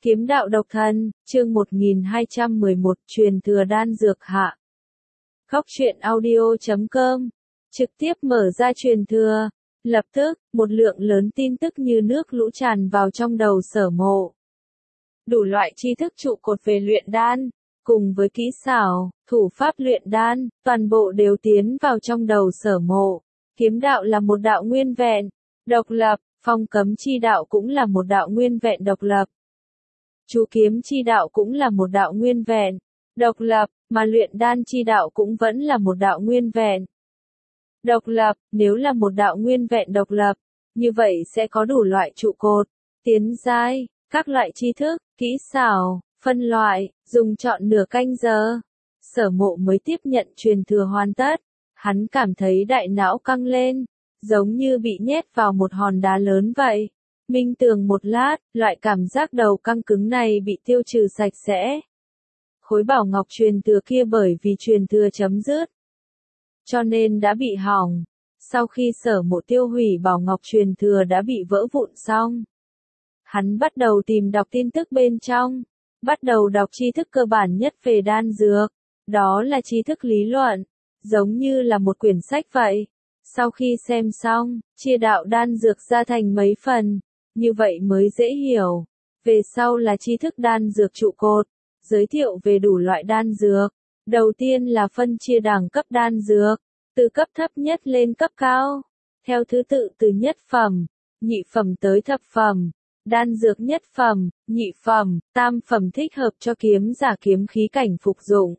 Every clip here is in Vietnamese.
Kiếm đạo độc thân, chương 1211, truyền thừa đan dược hạ. Góc truyện audio.com, trực tiếp mở ra truyền thừa. Lập tức, một lượng lớn tin tức như nước lũ tràn vào trong đầu Sở Mộ. Đủ loại tri thức trụ cột về luyện đan, cùng với kỹ xảo, thủ pháp luyện đan, toàn bộ đều tiến vào trong đầu Sở Mộ. Kiếm đạo là một đạo nguyên vẹn, độc lập, phong cấm chi đạo cũng là một đạo nguyên vẹn độc lập. Chú kiếm chi đạo cũng là một đạo nguyên vẹn, độc lập, mà luyện đan chi đạo cũng vẫn là một đạo nguyên vẹn. Độc lập, nếu là một đạo nguyên vẹn độc lập, như vậy sẽ có đủ loại trụ cột, tiến giai, các loại tri thức, kỹ xảo, phân loại, dùng trọn nửa canh giờ. Sở Mộ mới tiếp nhận truyền thừa hoàn tất, hắn cảm thấy đại não căng lên, giống như bị nhét vào một hòn đá lớn vậy. Minh tưởng một lát, loại cảm giác đầu căng cứng này bị tiêu trừ sạch sẽ. Khối bảo ngọc truyền thừa kia bởi vì truyền thừa chấm dứt, cho nên đã bị hỏng. Sau khi Sở Mộ tiêu hủy bảo ngọc truyền thừa đã bị vỡ vụn xong, hắn bắt đầu tìm đọc tin tức bên trong, bắt đầu đọc tri thức cơ bản nhất về đan dược, đó là tri thức lý luận, giống như là một quyển sách vậy. Sau khi xem xong, chia đạo đan dược ra thành mấy phần, như vậy mới dễ hiểu. Về sau là tri thức đan dược trụ cột, giới thiệu về đủ loại đan dược. Đầu tiên là phân chia đẳng cấp đan dược, từ cấp thấp nhất lên cấp cao, theo thứ tự từ nhất phẩm, nhị phẩm tới thập phẩm. Đan dược nhất phẩm, nhị phẩm, tam phẩm thích hợp cho kiếm giả kiếm khí cảnh phục dụng.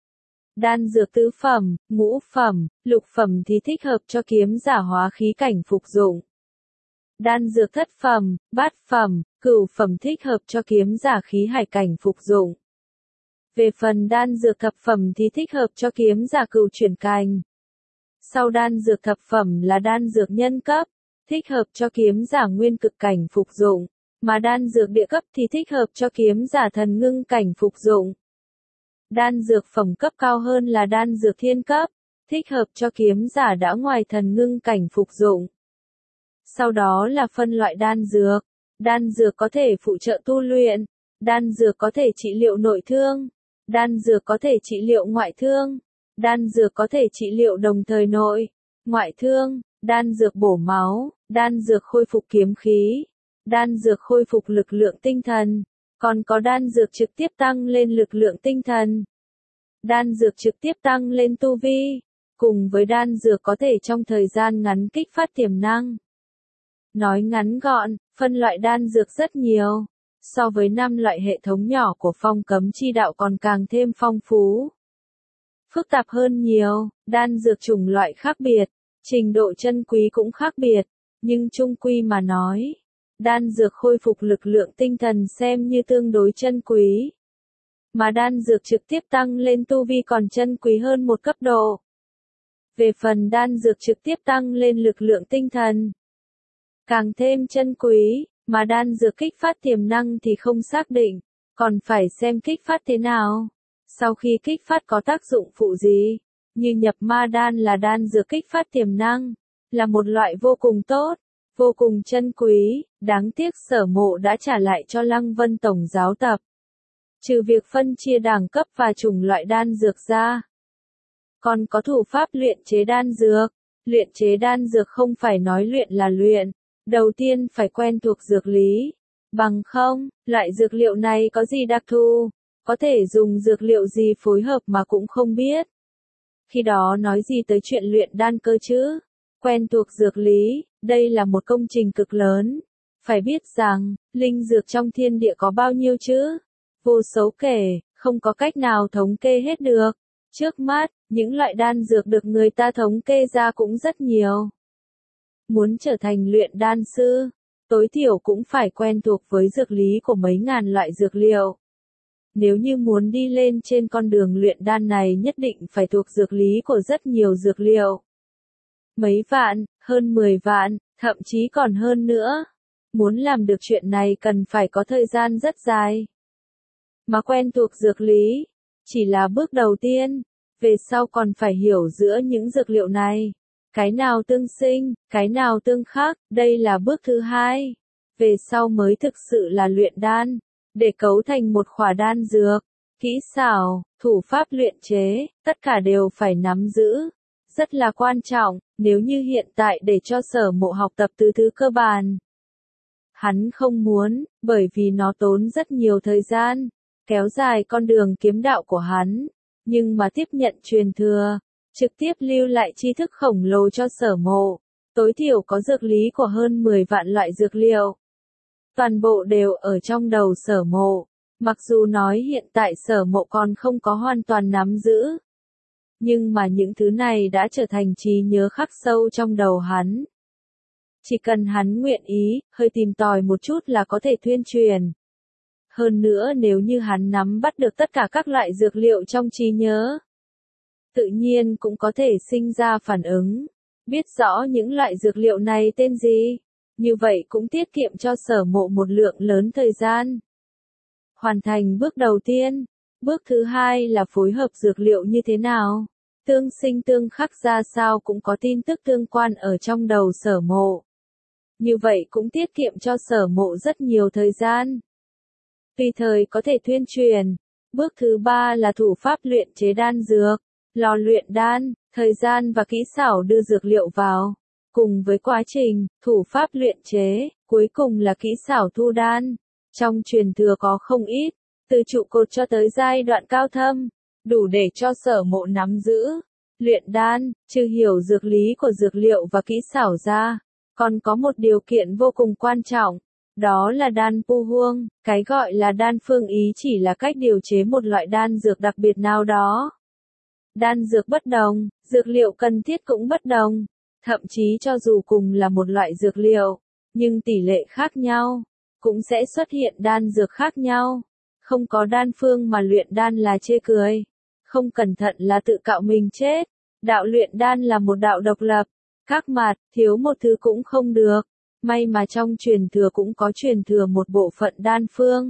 Đan dược tứ phẩm, ngũ phẩm, lục phẩm thì thích hợp cho kiếm giả hóa khí cảnh phục dụng. Đan dược thất phẩm, bát phẩm, cửu phẩm thích hợp cho kiếm giả khí hải cảnh phục dụng. Về phần đan dược thập phẩm thì thích hợp cho kiếm giả cửu chuyển cảnh. Sau đan dược thập phẩm là đan dược nhân cấp, thích hợp cho kiếm giả nguyên cực cảnh phục dụng, mà đan dược địa cấp thì thích hợp cho kiếm giả thần ngưng cảnh phục dụng. Đan dược phẩm cấp cao hơn là đan dược thiên cấp, thích hợp cho kiếm giả đã ngoài thần ngưng cảnh phục dụng. Sau đó là phân loại đan dược có thể phụ trợ tu luyện, đan dược có thể trị liệu nội thương, đan dược có thể trị liệu ngoại thương, đan dược có thể trị liệu đồng thời nội, ngoại thương, đan dược bổ máu, đan dược khôi phục kiếm khí, đan dược khôi phục lực lượng tinh thần, còn có đan dược trực tiếp tăng lên lực lượng tinh thần, đan dược trực tiếp tăng lên tu vi, cùng với đan dược có thể trong thời gian ngắn kích phát tiềm năng. Nói ngắn gọn, phân loại đan dược rất nhiều, so với 5 loại hệ thống nhỏ của phong cấm chi đạo còn càng thêm phong phú. Phức tạp hơn nhiều, đan dược chủng loại khác biệt, trình độ chân quý cũng khác biệt, nhưng chung quy mà nói, đan dược khôi phục lực lượng tinh thần xem như tương đối chân quý. Mà đan dược trực tiếp tăng lên tu vi còn chân quý hơn một cấp độ. Về phần đan dược trực tiếp tăng lên lực lượng tinh thần, càng thêm chân quý, mà đan dược kích phát tiềm năng thì không xác định, còn phải xem kích phát thế nào. Sau khi kích phát có tác dụng phụ gì, như nhập ma đan là đan dược kích phát tiềm năng, là một loại vô cùng tốt, vô cùng chân quý, đáng tiếc Sở Mộ đã trả lại cho Lăng Vân Tổng giáo tập. Trừ việc phân chia đẳng cấp và chủng loại đan dược ra, còn có thủ pháp luyện chế đan dược. Luyện chế đan dược không phải nói luyện là luyện, đầu tiên phải quen thuộc dược lý, bằng không, loại dược liệu này có gì đặc thù, có thể dùng dược liệu gì phối hợp mà cũng không biết. Khi đó nói gì tới chuyện luyện đan cơ chứ? Quen thuộc dược lý, đây là một công trình cực lớn. Phải biết rằng, linh dược trong thiên địa có bao nhiêu chứ? Vô số kể, không có cách nào thống kê hết được. Trước mắt, những loại đan dược được người ta thống kê ra cũng rất nhiều. Muốn trở thành luyện đan sư, tối thiểu cũng phải quen thuộc với dược lý của mấy ngàn loại dược liệu. Nếu như muốn đi lên trên con đường luyện đan này nhất định phải thuộc dược lý của rất nhiều dược liệu. Mấy vạn, hơn 10 vạn, thậm chí còn hơn nữa. Muốn làm được chuyện này cần phải có thời gian rất dài. Mà quen thuộc dược lý, chỉ là bước đầu tiên, về sau còn phải hiểu giữa những dược liệu này. Cái nào tương sinh, cái nào tương khắc, đây là bước thứ hai. Về sau mới thực sự là luyện đan. để cấu thành một khỏa đan dược. Kỹ xảo, thủ pháp luyện chế, tất cả đều phải nắm giữ. Rất là quan trọng, nếu như hiện tại để cho Sở Mộ học tập từ thứ cơ bản. Hắn không muốn, bởi vì nó tốn rất nhiều thời gian, kéo dài con đường kiếm đạo của hắn. Nhưng mà tiếp nhận truyền thừa, trực tiếp lưu lại tri thức khổng lồ cho Sở Mộ. Tối thiểu có dược lý của hơn 10 vạn loại dược liệu. Toàn bộ đều ở trong đầu Sở Mộ. Mặc dù nói hiện tại Sở Mộ còn không có hoàn toàn nắm giữ. Nhưng mà những thứ này đã trở thành trí nhớ khắc sâu trong đầu hắn. Chỉ cần hắn nguyện ý, hơi tìm tòi một chút là có thể thuyên truyền. Hơn nữa nếu như hắn nắm bắt được tất cả các loại dược liệu trong trí nhớ, tự nhiên cũng có thể sinh ra phản ứng. Biết rõ những loại dược liệu này tên gì, như vậy cũng tiết kiệm cho Sở Mộ một lượng lớn thời gian. Hoàn thành bước đầu tiên. Bước thứ hai là phối hợp dược liệu như thế nào. Tương sinh tương khắc ra sao cũng có tin tức tương quan ở trong đầu Sở Mộ. Như vậy cũng tiết kiệm cho Sở Mộ rất nhiều thời gian. Tùy thời có thể thuyên truyền. Bước thứ ba là thủ pháp luyện chế đan dược. Lò luyện đan, thời gian và kỹ xảo đưa dược liệu vào. Cùng với quá trình, thủ pháp luyện chế, cuối cùng là kỹ xảo thu đan. Trong truyền thừa có không ít, từ trụ cột cho tới giai đoạn cao thâm, đủ để cho Sở Mộ nắm giữ. Luyện đan, trừ hiểu dược lý của dược liệu và kỹ xảo ra, còn có một điều kiện vô cùng quan trọng, đó là đan pu huông. Cái gọi là đan phương ý chỉ là cách điều chế một loại đan dược đặc biệt nào đó. Đan dược bất đồng, dược liệu cần thiết cũng bất đồng. Thậm chí cho dù cùng là một loại dược liệu, nhưng tỷ lệ khác nhau, cũng sẽ xuất hiện đan dược khác nhau. Không có đan phương mà luyện đan là chê cười. Không cẩn thận là tự cạo mình chết. Đạo luyện đan là một đạo độc lập. Các mặt, thiếu một thứ cũng không được. May mà trong truyền thừa cũng có truyền thừa một bộ phận đan phương.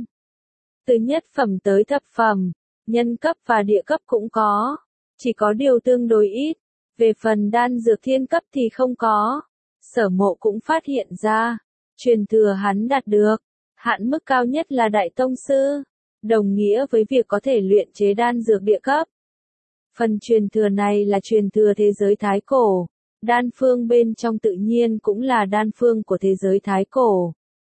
Từ nhất phẩm tới thập phẩm, nhân cấp và địa cấp cũng có. Chỉ có điều tương đối ít. Về phần đan dược thiên cấp thì không có. Sở Mộ cũng phát hiện ra, truyền thừa hắn đạt được, hạn mức cao nhất là đại tông sư, đồng nghĩa với việc có thể luyện chế đan dược địa cấp. Phần truyền thừa này là truyền thừa thế giới Thái Cổ, đan phương bên trong tự nhiên cũng là đan phương của thế giới Thái Cổ.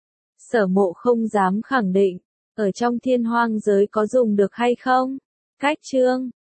Sở Mộ không dám khẳng định, ở trong thiên hoang giới có dùng được hay không. Cách chương